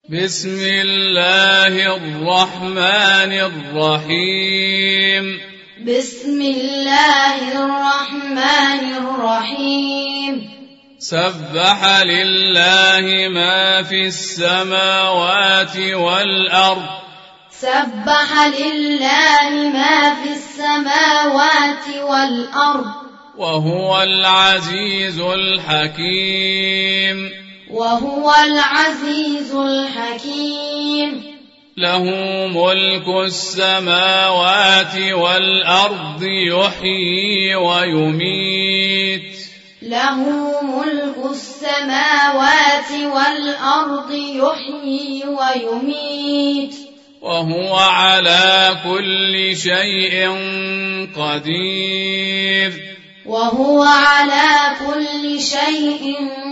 بسم الله الرحمن الرحيم. بسم الله الرحمن الرحيم. سبح لله ما في السماوات والأرض. سبح لله ما في السماوات والأرض. وهو العزيز الحكيم. وهو العزيز الحكيم. له ملك السماوات والأرض يحيي ويميت. له ملك السماوات والأرض يحيي ويميت. وهو على كل شيء قدير. وهو على كل شيء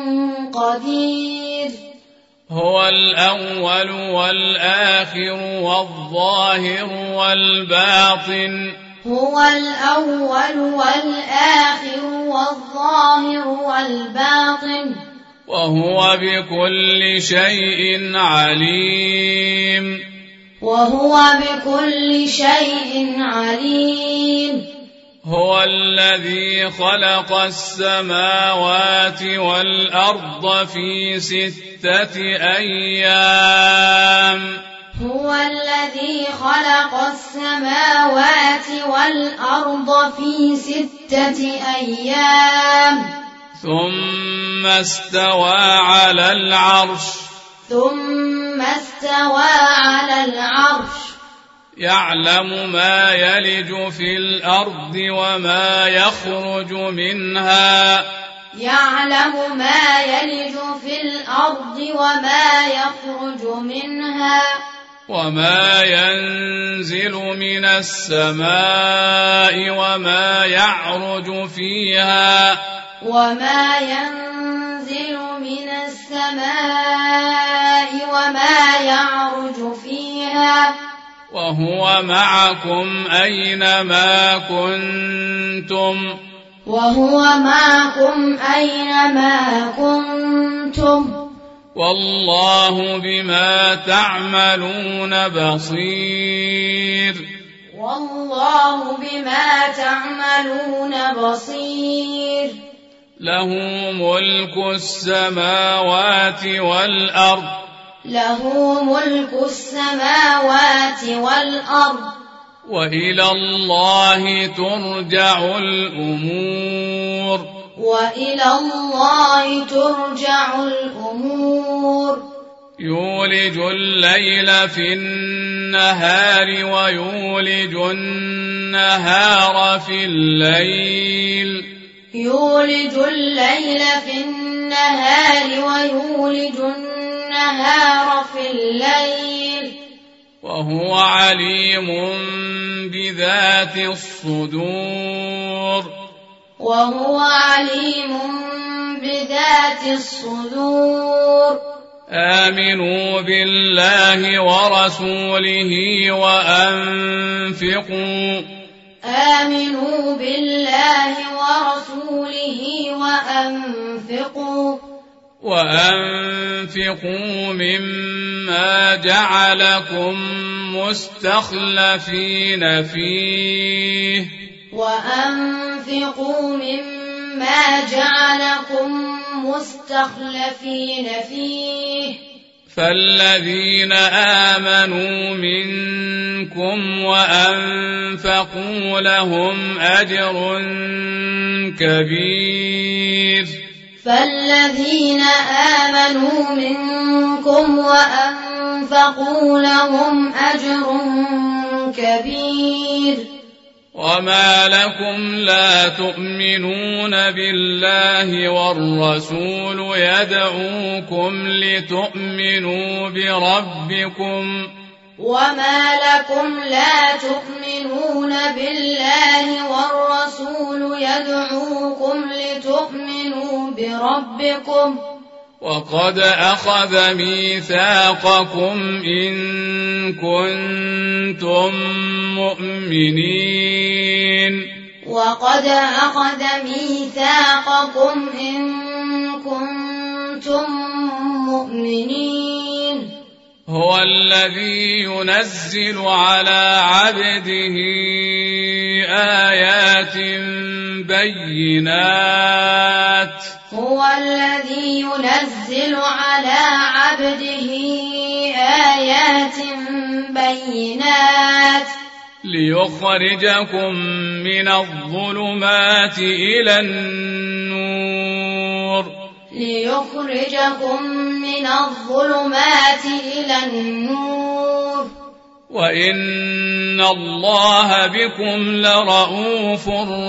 قدير. هو الأول والآخر والظاهر والباطن. هو الأول والآخر والظاهر والباطن. وهو بكل شيء عليم. وهو بكل شيء عليم. هو الذي خلق السماوات والأرض في 6 أيام. هو الذي خلق السماوات والأرض في 6 أيام. ثم استوى على العرش. ثم استوى على العرش. يعلم ما يلج في الأرض وما يخرج منها. يعلم ما يلج في الأرض وما يخرج منها. وما ينزل من السماء وما يعرج فيها. وما ينزل من السماء وما يعرج فيها. وهو معكم أينما كنتم. وهو معكم أينما كنتم. والله بما تعملون بصير. والله بما تعملون بصير. له ملك السماوات والأرض. له ملك السماوات والأرض. وإلى الله ترجع الأمور. وإلى الله ترجع الأمور. يولج الليل في النهار ويولج النهار في الليل. يولج الليل في النهار ويولج النهار في الليل. وهو عليم بذات الصدور. وهو عليم بذات الصدور. آمنوا بالله ورسوله وأنفقوا. آمنوا بالله ورسوله وأنفقوا مما جعلكم مستخلفين فيه. وأنفقوا مما جعلكم مستخلفين فيه. فالذين آمنوا منكم وأنفقوا لهم أجر كبير. فالذين آمنوا منكم وأنفقوا لهم أجر كبير. وما لكم لا تؤمنون بالله والرسول يدعوكم لتؤمنوا بربكم. وما لكم لا تؤمنون بالله والرسول يدعوكم لتؤمنوا بربكم. وقد أخذ ميثاقكم إن كنتم مؤمنين. وقد أخذ ميثاقكم إن كنتم مؤمنين. هو الذي ينزل على عبده آيات بينات هو الذي ينزل على عبده آيات بينات ليخرجكم من الظلمات إلى النور وإن الله بكم لرءوف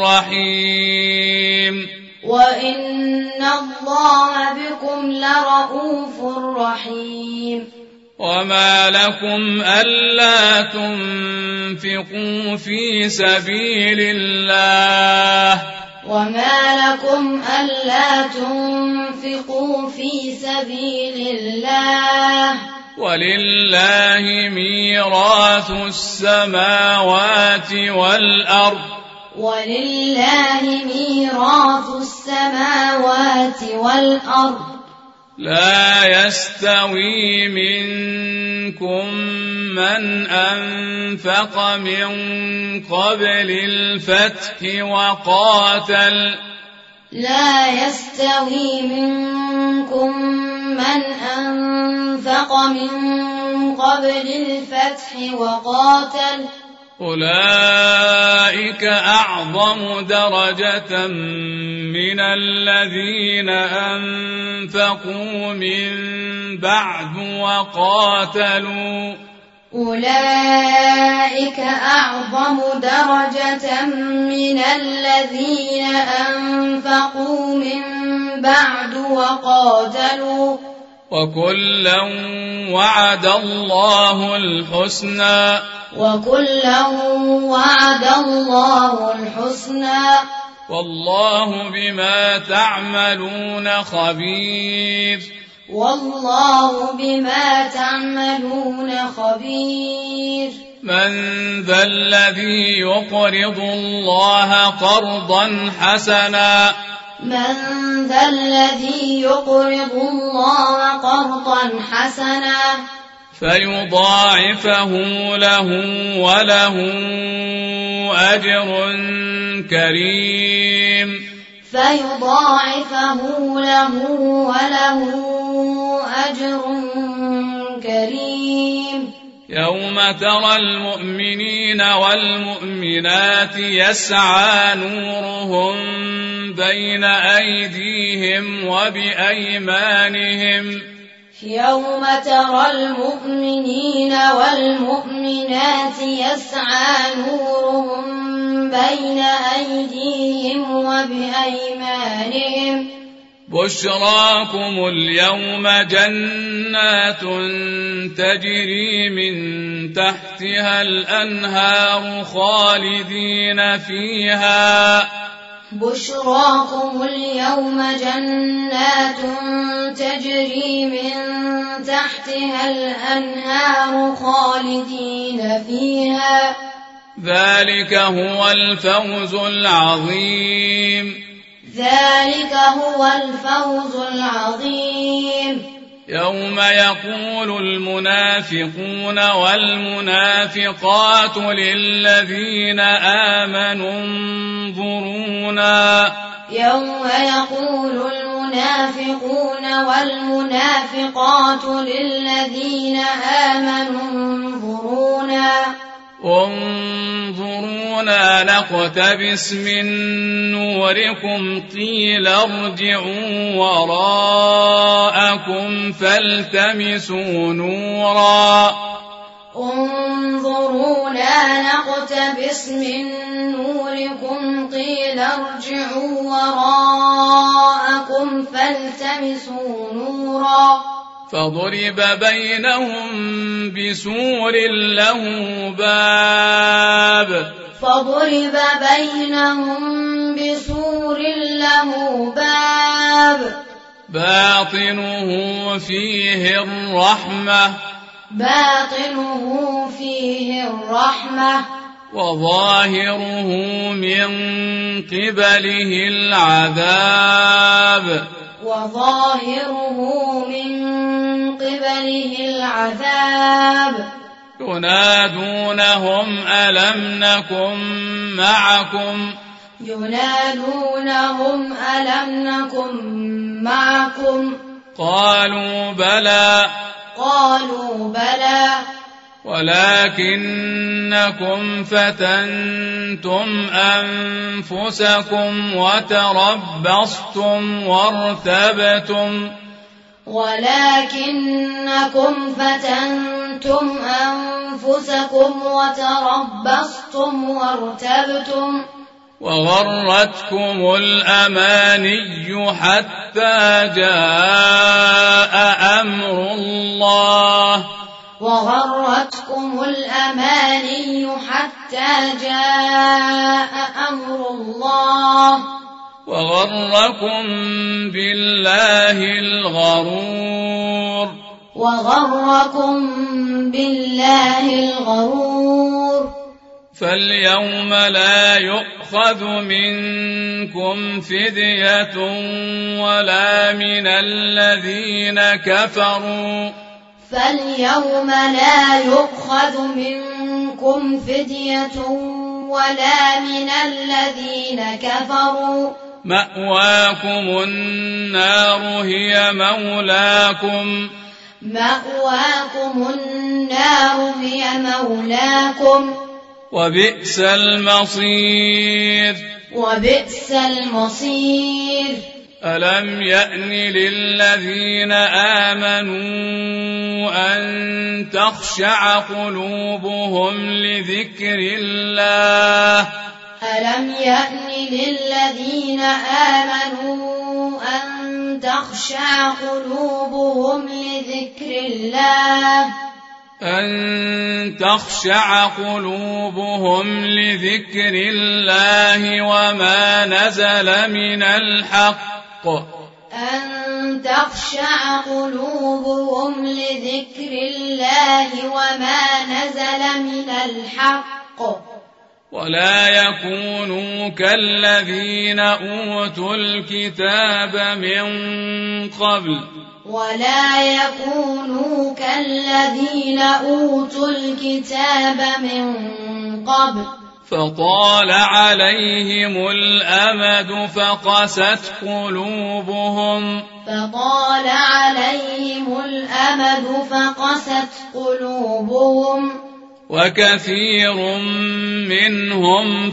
رحيم وما لكم ألا تنفقوا في سبيل الله ولله ميراث السماوات والأرض لا يستوي منكم من أنفق من قبل الفتح وقاتل أولئك أعظم درجة من الذين أنفقوا من بعد وقاتلوا وكلا وعد الله الحسنى والله بما تعملون خبير من ذا الذي يقرض الله قرضا حسنا فيضاعفه له وله أجر كريم يوم ترى المؤمنين والمؤمنات يسعى نورهم بين أيديهم وبأيمانهم بشراكم اليوم جنات تجري من تحتها الأنهار خالدين فيها ذلك هو الفوز العظيم يوم يقول المنافقون والمنافقات للذين آمنوا انظرونا نقتبس من نوركم قيل ارجعوا وراءكم فالتمسوا نورا فضرب بينهم بسور له باب باطنه فيه الرحمة وظاهره من قبله العذاب قبله العذاب ينادونهم ألم نكن معكم قالوا بلى ولكنكم فتنتم أنفسكم وتربصتم وارتبتم وغرتكم الأماني حتى جاء أمر الله وغركم بالله الغرور فاليوم لا يؤخذ منكم فدية ولا من الذين كفروا مأواكم النار هي مولاكم وبئس المصير ألم يأن للذين آمنوا أن تخشع قلوبهم لذكر الله وما نزل من الحق ولا يكونوا كالذين أوتوا الكتاب من قبل فطال عليهم الأمد فقست قلوبهم وكثير منهم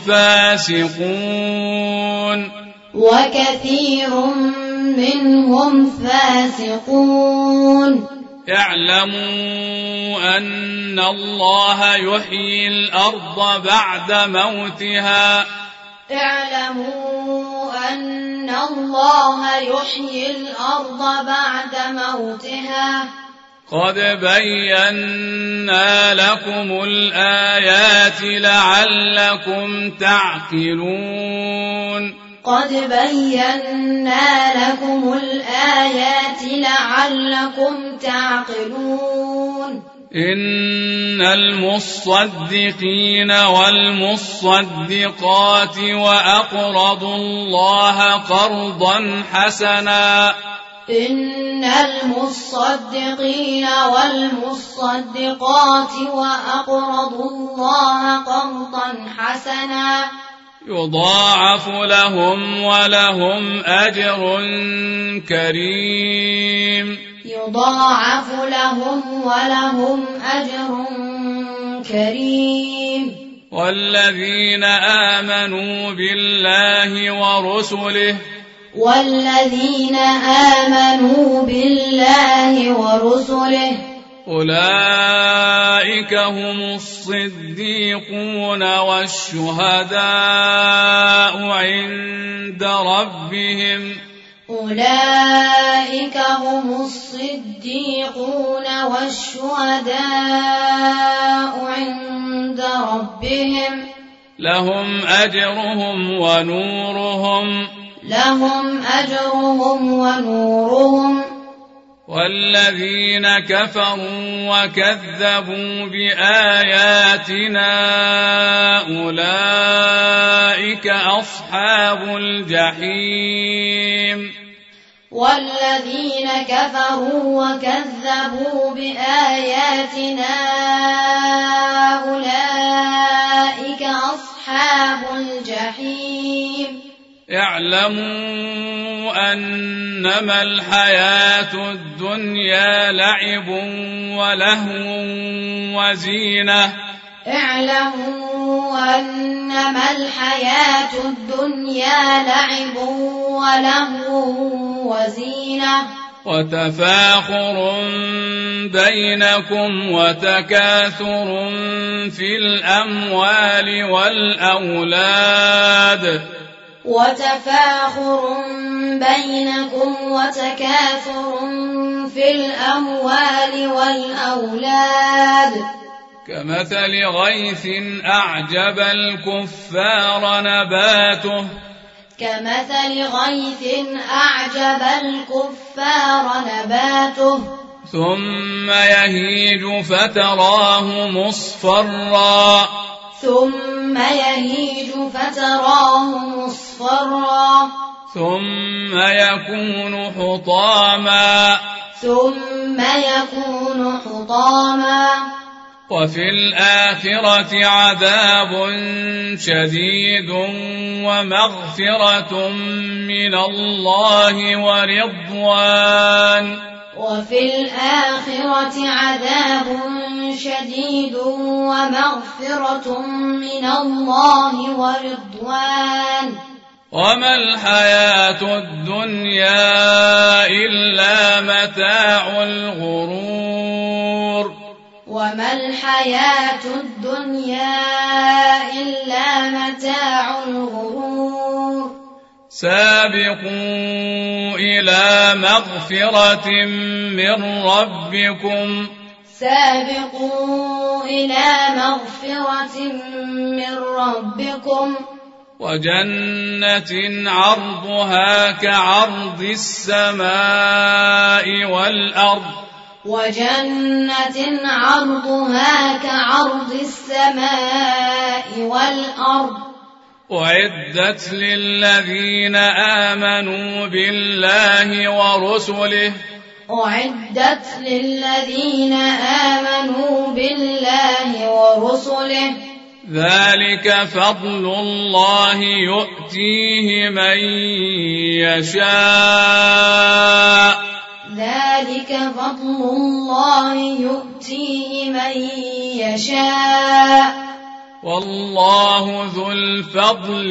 فاسقون اعلموا أن الله يحيي الأرض بعد موتها قد بينا لكم الآيات لعلكم تعقلون إن المصدقين والمصدقات وأقرضوا الله قرضا حسنا يضاعف لهم ولهم أجر كريم والذين آمنوا بالله ورسله أولئك هم الصديقون والشهداء عند ربهم لهم أجرهم ونورهم والذين كفروا وكذبوا بآياتنا أولئك أصحاب الجحيم والذين كفروا وكذبوا بآياتنا أولئك أصحاب الجحيم اعلموا أنما الحياة الدنيا لعب ولهو وزينة اعلموا أنما الحياة الدنيا لعب ولهو وزينة وتفاخر بينكم وتكاثر في الأموال والأولاد وتفاخر بينكم وتكاثر في الأموال والأولاد كمثل غيث أعجب الكفار نباته ثم يهيج فتراه مصفرا ثم يكون حطاما وفي الآخرة عذاب شديد ومغفرة من الله ورضوان وما الحياة الدنيا إلا متاع الغرور سابقوا إلى مغفرة من ربكم وجنة عرضها كعرض السماء والأرض أعدت للذين آمنوا بالله ورسله ذلك فضل الله يؤتيه من يشاء والله ذو الفضل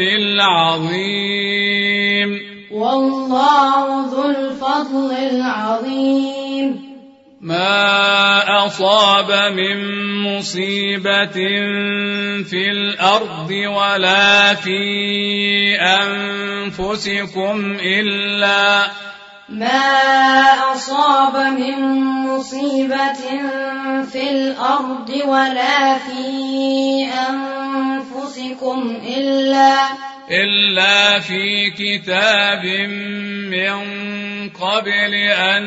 العظيم ما أصاب من مصيبة في الأرض ولا في أنفسكم إلا في كتاب من قبل أن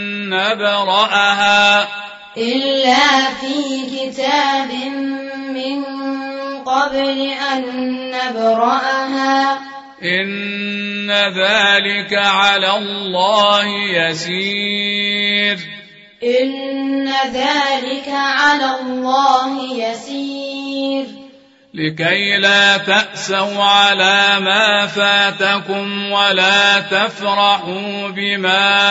نبرأها إن ذلك على الله يسير لكي لا تأسوا على ما فاتكم ولا تفرحوا بما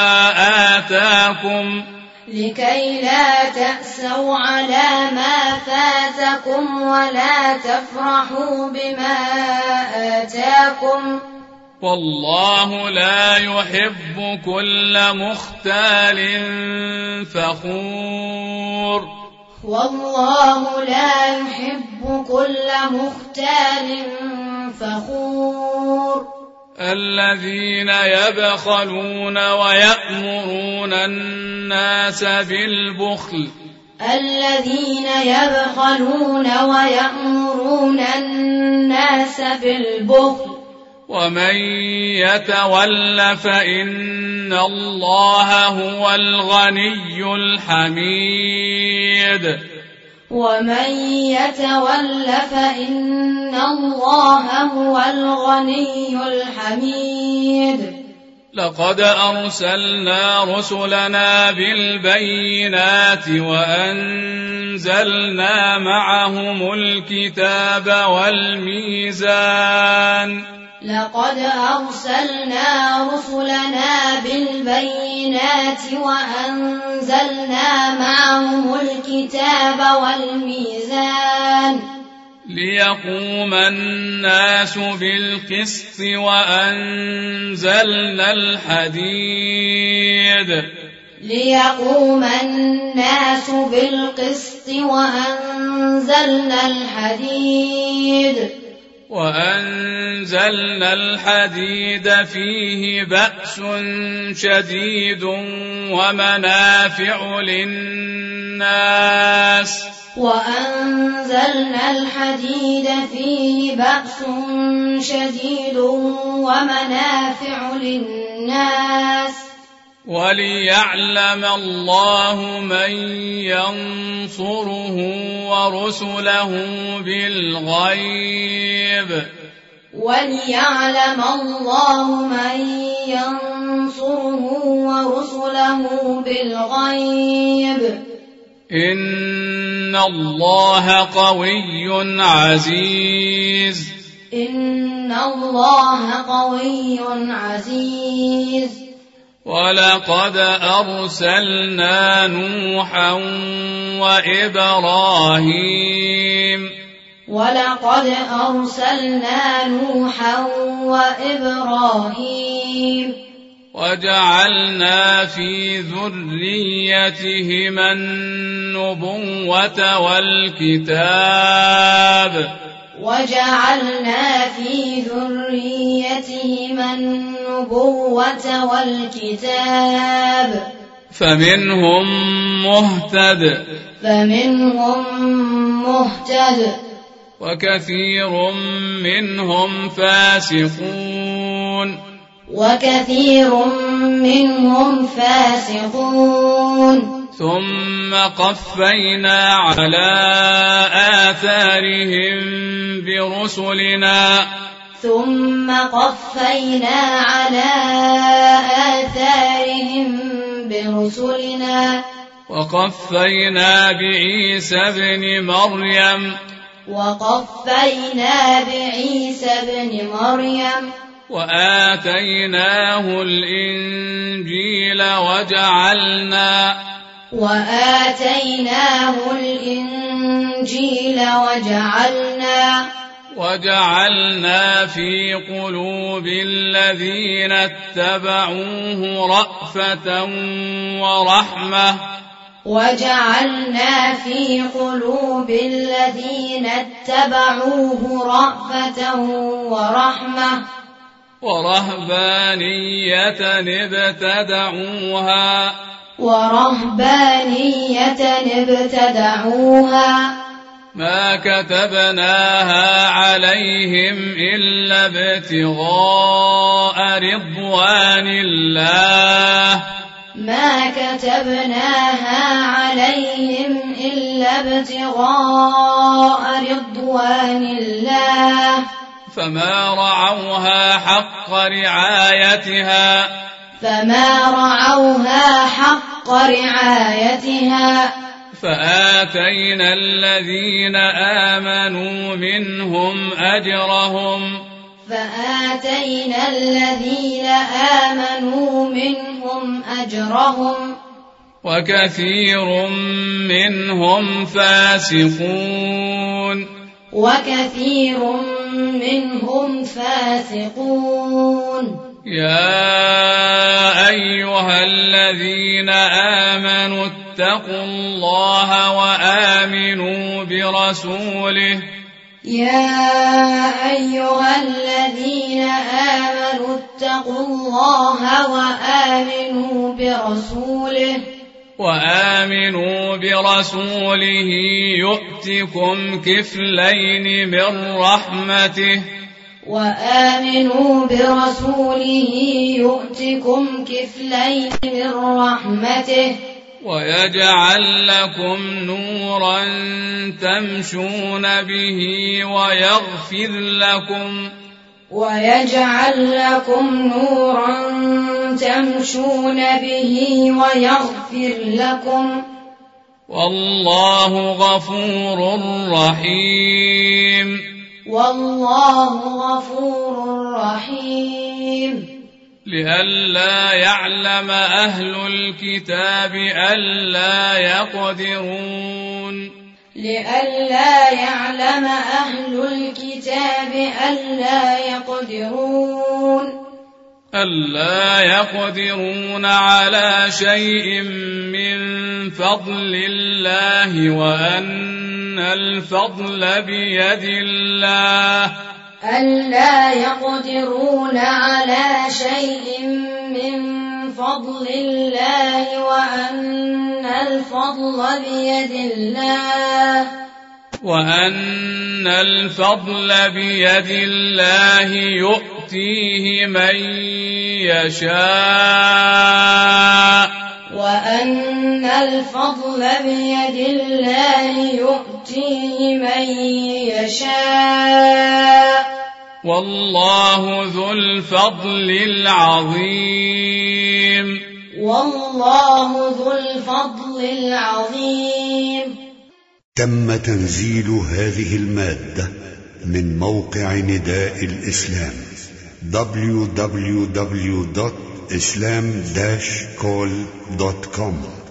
آتاكم والله لا يحب كل مختال فخور الذين يبخلون ويأمرون الناس بالبخل ومن يتول فإن الله هو الغني الحميد لقد أرسلنا رسلنا بالبينات وأنزلنا معهم الكتاب والميزان لقد أرسلنا رسلنا بالبينات وأنزلنا معهم الكتاب والميزان ليقوم الناس بالقسط وأنزلنا الحديد ليقوم الناس بالقسط وأنزلنا الحديد فيه بأس شديد ومنافع للناس وأنزلنا الحديد فيه بأس شديد ومنافع للناس وليعلم الله من ينصره ورسله بالغيب وليعلم الله من ينصره ورسله بالغيب إن الله قوي عزيز إن الله قوي عزيز ولقد أرسلنا نوحا وإبراهيم وجعلنا في ذريتهما النبوة والكتاب فمنهم مهتد وكثير منهم فاسقون ثم قفينا على آثارهم برسلنا وقفينا بعيسى ابن مريم وآتيناه الإنجيل وجعلنا في قلوب الذين اتبعوه رأفة ورحمة ورهبانية ابتدعوها ما كتبناها عليهم إلا ابتغاء رضوان الله فما رعوها حق رعايتها فآتينا الذين آمنوا منهم أجرهم وكثير منهم فاسقون يا أيها الذين آمنوا اتقوا الله وآمنوا برسوله يؤتكم كفلين من رحمته ويجعل لكم نورا تمشون به ويجعل لكم نورا تمشون به ويغفر لكم والله غفور رحيم. والله غفور رحيم. لئلا يعلم أهل الكتاب ألا يقدرون. لئلا يعلم أهل الكتاب ألا يقدرون على شيء من فضل الله وأن الفضل بيد الله. ألا يقدرون على شيء من فضل الله وأن الفضل بيد الله. وأن الفضل بيد الله يؤتيه من يشاء. وأن الفضل بيد الله يؤتيه من يشاء. والله ذو الفضل العظيم. والله ذو الفضل العظيم. تم تنزيل هذه المادة من موقع نداء الإسلام www.islam-call.com